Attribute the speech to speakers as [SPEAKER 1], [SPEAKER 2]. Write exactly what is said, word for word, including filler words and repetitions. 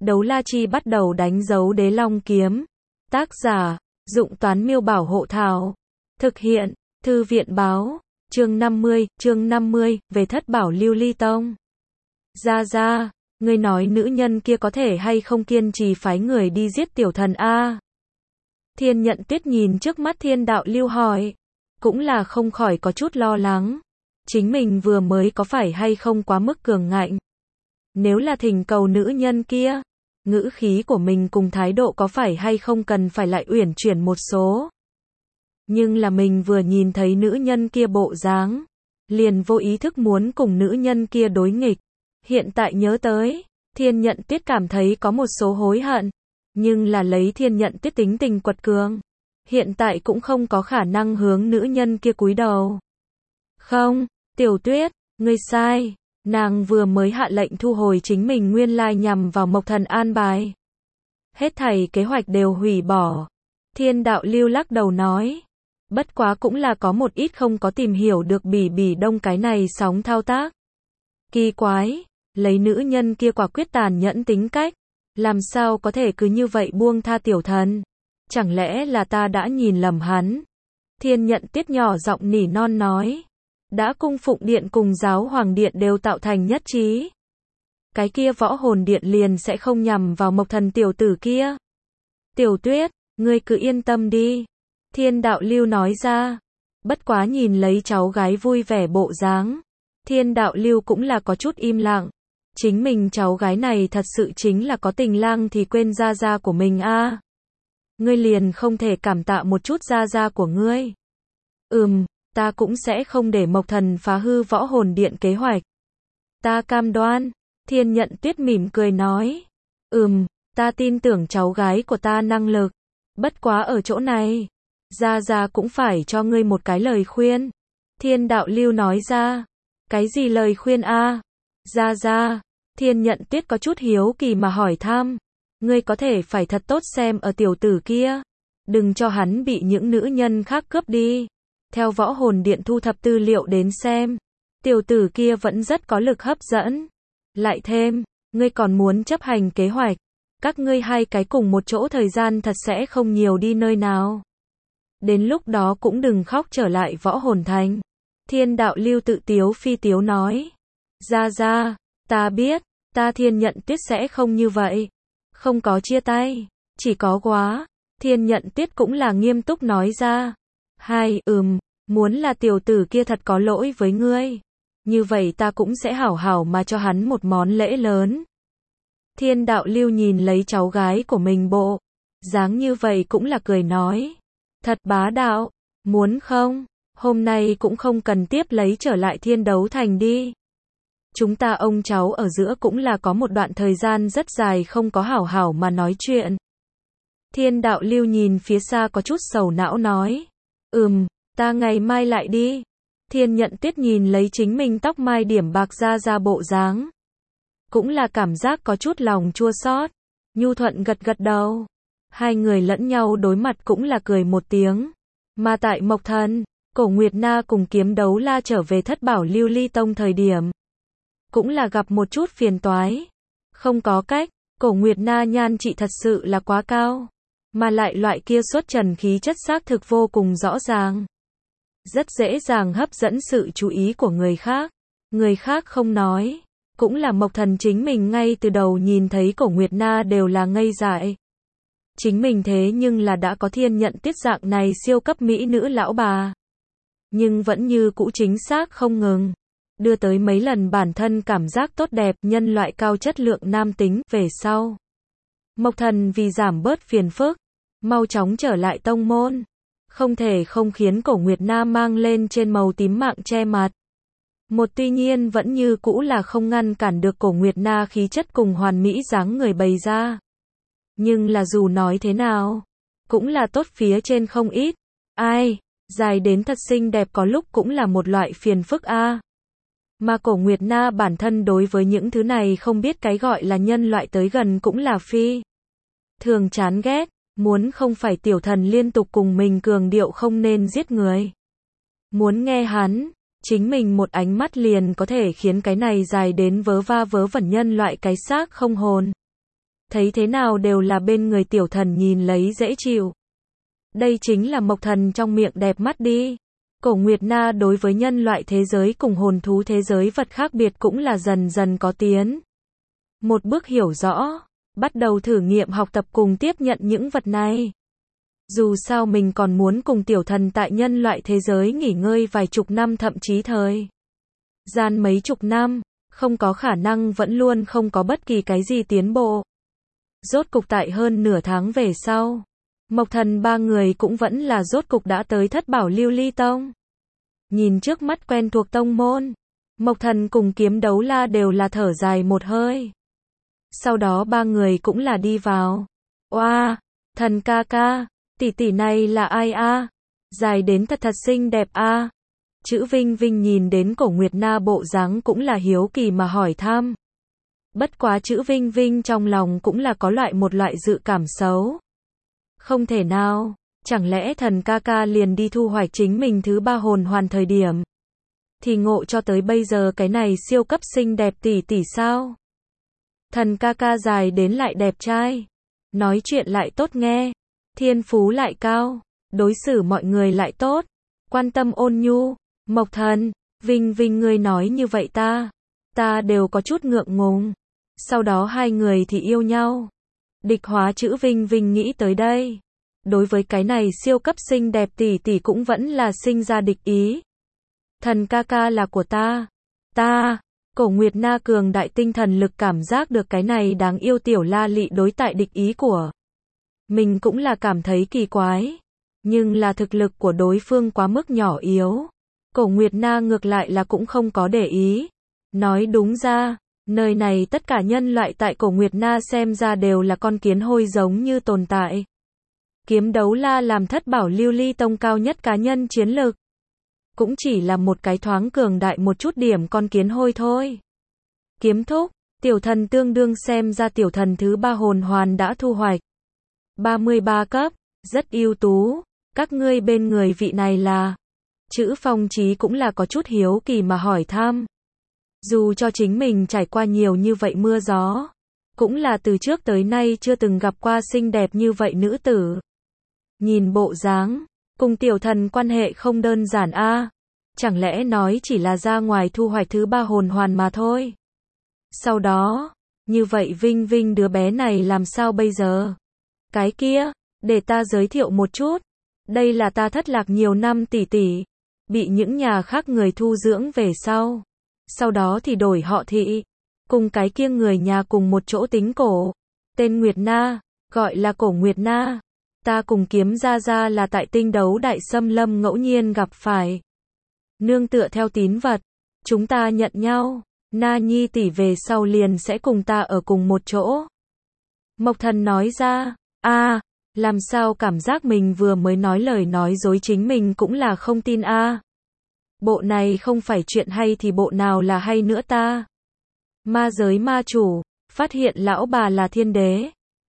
[SPEAKER 1] Đấu la chi bắt đầu đánh dấu đế long kiếm. Tác giả, Dụng Toán Miêu Bảo Hộ Thảo. Thực hiện, Thư viện Báo. Chương năm mươi, chương năm mươi, về thất bảo Lưu Ly Tông. Ra ra, ngươi nói nữ nhân kia có thể hay không kiên trì phái người đi giết tiểu thần a? Thiên Nhận Tuyết nhìn trước mắt Thiên Đạo Lưu hỏi, cũng là không khỏi có chút lo lắng. Chính mình vừa mới có phải hay không quá mức cường ngạnh? Nếu là thỉnh cầu nữ nhân kia, ngữ khí của mình cùng thái độ có phải hay không cần phải lại uyển chuyển một số. Nhưng là mình vừa nhìn thấy nữ nhân kia bộ dáng, liền vô ý thức muốn cùng nữ nhân kia đối nghịch. Hiện tại nhớ tới, Thiên Nhận Tuyết cảm thấy có một số hối hận, nhưng là lấy Thiên Nhận Tuyết tính tình quật cường, hiện tại cũng không có khả năng hướng nữ nhân kia cúi đầu. Không, Tiểu Tuyết, ngươi sai. Nàng vừa mới hạ lệnh thu hồi chính mình nguyên lai nhằm vào Mộc Thần an bài. Hết thảy kế hoạch đều hủy bỏ. Thiên Đạo Lưu lắc đầu nói. Bất quá cũng là có một ít không có tìm hiểu được Bỉ Bỉ Đông cái này sóng thao tác. Kỳ quái, lấy nữ nhân kia quả quyết tàn nhẫn tính cách, làm sao có thể cứ như vậy buông tha tiểu thần? Chẳng lẽ là ta đã nhìn lầm hắn? Thiên Nhận Tuyết nhỏ giọng nỉ non nói. Đã cung phụng điện cùng giáo hoàng điện đều tạo thành nhất trí. Cái kia võ hồn điện liền sẽ không nhằm vào Mộc Thần tiểu tử kia. Tiểu Tuyết, ngươi cứ yên tâm đi. Thiên Đạo Lưu nói ra. Bất quá nhìn lấy cháu gái vui vẻ bộ dáng, Thiên Đạo Lưu cũng là có chút im lặng. Chính mình cháu gái này thật sự chính là có tình lang thì quên gia gia của mình a. À. Ngươi liền không thể cảm tạ một chút gia gia của ngươi? Ừm. Ta cũng sẽ không để Mộc Thần phá hư võ hồn điện kế hoạch. Ta cam đoan. Thiên Nhận Tuyết mỉm cười nói. Ừm, ta tin tưởng cháu gái của ta năng lực. Bất quá ở chỗ này, Gia Gia cũng phải cho ngươi một cái lời khuyên. Thiên Đạo Lưu nói ra. Cái gì lời khuyên a? Gia Gia. Thiên Nhận Tuyết có chút hiếu kỳ mà hỏi thăm. Ngươi có thể phải thật tốt xem ở tiểu tử kia. Đừng cho hắn bị những nữ nhân khác cướp đi. Theo võ hồn điện thu thập tư liệu đến xem, tiểu tử kia vẫn rất có lực hấp dẫn. Lại thêm, ngươi còn muốn chấp hành kế hoạch, các ngươi hai cái cùng một chỗ thời gian thật sẽ không nhiều đi nơi nào. Đến lúc đó cũng đừng khóc trở lại võ hồn thành. Thiên Đạo Lưu tự tiếu phi tiếu nói. Ra ra, ta biết, ta Thiên Nhận Tuyết sẽ không như vậy. Không có chia tay, chỉ có quá. Thiên Nhận Tuyết cũng là nghiêm túc nói ra. Hai, ừm, muốn là tiểu tử kia thật có lỗi với ngươi. Như vậy ta cũng sẽ hảo hảo mà cho hắn một món lễ lớn. Thiên Đạo Lưu nhìn lấy cháu gái của mình bộ dáng như vậy cũng là cười nói. Thật bá đạo, muốn không, hôm nay cũng không cần tiếp lấy trở lại thiên đấu thành đi. Chúng ta ông cháu ở giữa cũng là có một đoạn thời gian rất dài không có hảo hảo mà nói chuyện. Thiên Đạo Lưu nhìn phía xa có chút sầu não nói. Ừm, ta ngày mai lại đi. Thiên Nhận Tuyết nhìn lấy chính mình tóc mai điểm bạc ra ra bộ dáng. Cũng là cảm giác có chút lòng chua xót. Nhu Thuận gật gật đầu. Hai người lẫn nhau đối mặt cũng là cười một tiếng. Mà tại Mộc Thần, Cổ Nguyệt Na cùng Kiếm Đấu La trở về thất bảo Lưu Ly Tông thời điểm. Cũng là gặp một chút phiền toái. Không có cách, Cổ Nguyệt Na nhan trị thật sự là quá cao. Mà lại loại kia xuất trần khí chất xác thực vô cùng rõ ràng. Rất dễ dàng hấp dẫn sự chú ý của người khác. Người khác không nói. Cũng là Mộc Thần chính mình ngay từ đầu nhìn thấy Cổ Nguyệt Na đều là ngây dại. Chính mình thế nhưng là đã có Thiên Nhận Tuyết dạng này siêu cấp mỹ nữ lão bà. Nhưng vẫn như cũ chính xác không ngừng. Đưa tới mấy lần bản thân cảm giác tốt đẹp nhân loại cao chất lượng nam tính về sau. Mộc Thần vì giảm bớt phiền phức, mau chóng trở lại tông môn. Không thể không khiến Cổ Nguyệt Na mang lên trên màu tím mạng che mặt. Một tuy nhiên vẫn như cũ là không ngăn cản được Cổ Nguyệt Na khí chất cùng hoàn mỹ dáng người bày ra. Nhưng là dù nói thế nào, cũng là tốt phía trên không ít. Ai, dài đến thật xinh đẹp có lúc cũng là một loại phiền phức a. À. Mà Cổ Nguyệt Na bản thân đối với những thứ này không biết cái gọi là nhân loại tới gần cũng là phi thường chán ghét. Muốn không phải tiểu thần liên tục cùng mình cường điệu không nên giết người. Muốn nghe hắn, chính mình một ánh mắt liền có thể khiến cái này dài đến vớ va vớ vẩn nhân loại cái xác không hồn. thấy thế nào đều là bên người tiểu thần nhìn lấy dễ chịu. Đây chính là Mộc Thần trong miệng đẹp mắt đi. Cổ Nguyệt Na đối với nhân loại thế giới cùng hồn thú thế giới vật khác biệt cũng là dần dần có tiến. Một bước hiểu rõ, bắt đầu thử nghiệm học tập cùng tiếp nhận những vật này. Dù sao mình còn muốn cùng tiểu thần tại nhân loại thế giới nghỉ ngơi vài chục năm thậm chí thời gian mấy chục năm, không có khả năng vẫn luôn không có bất kỳ cái gì tiến bộ. Rốt cục tại hơn nửa tháng về sau, Mộc Thần ba người cũng vẫn là rốt cục đã tới Thất Bảo Lưu Ly Tông. Nhìn trước mắt quen thuộc tông môn, Mộc Thần cùng Kiếm Đấu La đều là thở dài một hơi. Sau đó ba người cũng là đi vào. Oa, Thần ca ca, tỷ tỷ này là ai a? Dài đến thật thật xinh đẹp a. Chữ Vinh Vinh nhìn đến Cổ Nguyệt Na bộ dáng cũng là hiếu kỳ mà hỏi thăm. Bất quá chữ Vinh Vinh trong lòng cũng là có loại một loại dự cảm xấu. Không thể nào, chẳng lẽ thần ca ca liền đi thu hoạch chính mình thứ ba hồn hoàn thời điểm. Thì ngộ cho tới bây giờ cái này siêu cấp xinh đẹp tỷ tỷ sao? Thần ca ca dài đến lại đẹp trai, nói chuyện lại tốt nghe, thiên phú lại cao, đối xử mọi người lại tốt, quan tâm ôn nhu. Mộc Thần, Vinh Vinh ngươi nói như vậy ta, ta đều có chút ngượng ngùng. Sau đó hai người thì yêu nhau. Địch hóa chữ Vinh Vinh nghĩ tới đây. Đối với cái này siêu cấp xinh đẹp tỷ tỷ cũng vẫn là sinh ra địch ý. Thần ca ca là của ta. Ta, Cổ Nguyệt Na cường đại tinh thần lực cảm giác được cái này đáng yêu tiểu la lị đối tại địch ý của mình cũng là cảm thấy kỳ quái. Nhưng là thực lực của đối phương quá mức nhỏ yếu. Cổ Nguyệt Na ngược lại là cũng không có để ý. Nói đúng ra, nơi này tất cả nhân loại tại Cổ Nguyệt Na xem ra đều là con kiến hôi giống như tồn tại. Kiếm Đấu La làm Thất Bảo Lưu Ly Tông cao nhất cá nhân chiến lực. Cũng chỉ là một cái thoáng cường đại một chút điểm con kiến hôi thôi. Kiếm Thúc, tiểu thần tương đương xem ra tiểu thần thứ ba hồn hoàn đã thu hoạch. ba mươi ba cấp, rất ưu tú, các ngươi bên người vị này là... Chữ Phong Chí cũng là có chút hiếu kỳ mà hỏi thăm. Dù cho chính mình trải qua nhiều như vậy mưa gió, cũng là từ trước tới nay chưa từng gặp qua xinh đẹp như vậy nữ tử. Nhìn bộ dáng, cùng tiểu thần quan hệ không đơn giản a. Chẳng lẽ nói chỉ là ra ngoài thu hoạch thứ ba hồn hoàn mà thôi. Sau đó, như vậy Vinh Vinh đứa bé này làm sao bây giờ? Cái kia, để ta giới thiệu một chút. Đây là ta thất lạc nhiều năm tỷ tỷ, bị những nhà khác người thu dưỡng về sau. Sau đó thì đổi họ thị, cùng cái kia người nhà cùng một chỗ tính cổ. Tên Nguyệt Na, gọi là Cổ Nguyệt Na. Ta cùng Kiếm Gia Gia là tại Tinh Đấu Đại Xâm Lâm ngẫu nhiên gặp phải. Nương tựa theo tín vật, chúng ta nhận nhau. Na Nhi tỷ về sau liền sẽ cùng ta ở cùng một chỗ. Mộc Thần nói ra, a, làm sao cảm giác mình vừa mới nói lời nói dối chính mình cũng là không tin a. Bộ này không phải chuyện hay thì bộ nào là hay nữa ta. Ma giới ma chủ, phát hiện lão bà là thiên đế.